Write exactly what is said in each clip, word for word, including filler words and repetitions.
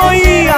coroinha.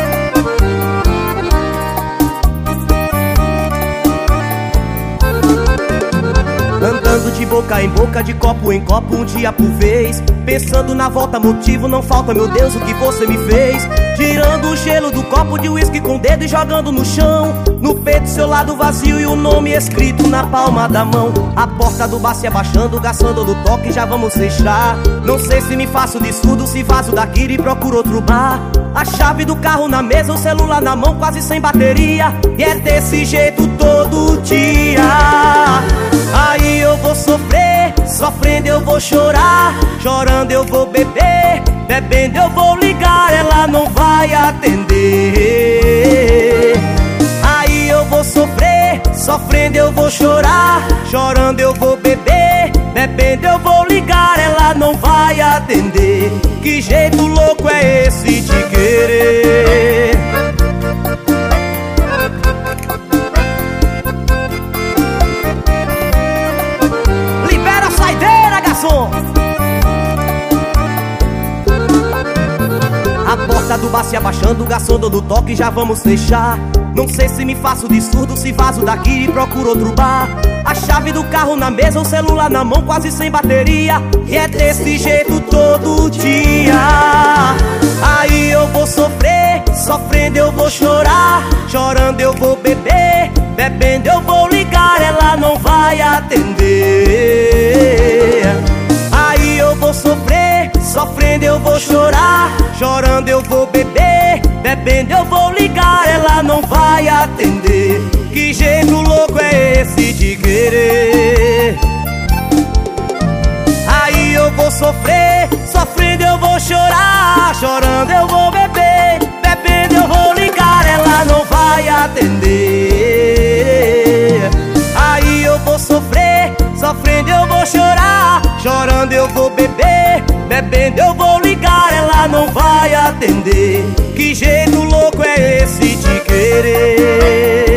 Andando de boca em boca, de copo em copo, um dia por vez, pensando na volta, motivo não falta, meu Deus, o que você me fez. Tirando o gelo do copo de uísque com o dedo e jogando no chão. No peito seu lado vazio e o nome escrito na palma da mão. A porta do bar se abaixando, gastando do toque, já vamos fechar. Não sei se me faço de surdo, se vazo daqui e procuro outro bar. A chave do carro na mesa, o celular na mão, quase sem bateria. E é desse jeito todo dia. Aí eu vou sofrer, sofrendo eu vou chorar, chorando eu vou beber, bebendo eu vou ligar, ela não vai atender. Aí eu vou sofrer, sofrendo eu vou chorar, chorando eu vou beber, bebendo eu vou ligar, ela não vai atender. Que jeito louco é esse de querer? Libera a saideira, garçom! A porta do bar se abaixando, o garçom dando toque, já vamos fechar. Não sei se me faço de surdo, se vazo daqui e procuro outro bar. A chave do carro na mesa, o celular na mão, quase sem bateria. E é desse jeito todo dia. Aí eu vou sofrer, sofrendo eu vou chorar, chorando eu vou beber, bebendo eu vou ligar, ela não vai atender. Aí eu vou sofrer, sofrendo eu vou chorar, chorando eu vou beber, bebendo eu vou ligar, ela não vai atender. Que jeito louco é esse de querer? Aí eu vou sofrer, sofrendo eu vou chorar, chorando eu vou beber, bebendo eu vou ligar, ela não vai atender. Aí eu vou sofrer, sofrendo eu vou chorar, chorando eu vou beber, bebendo eu vou ligar, ela não vai atender. Que jeito louco é esse de querer?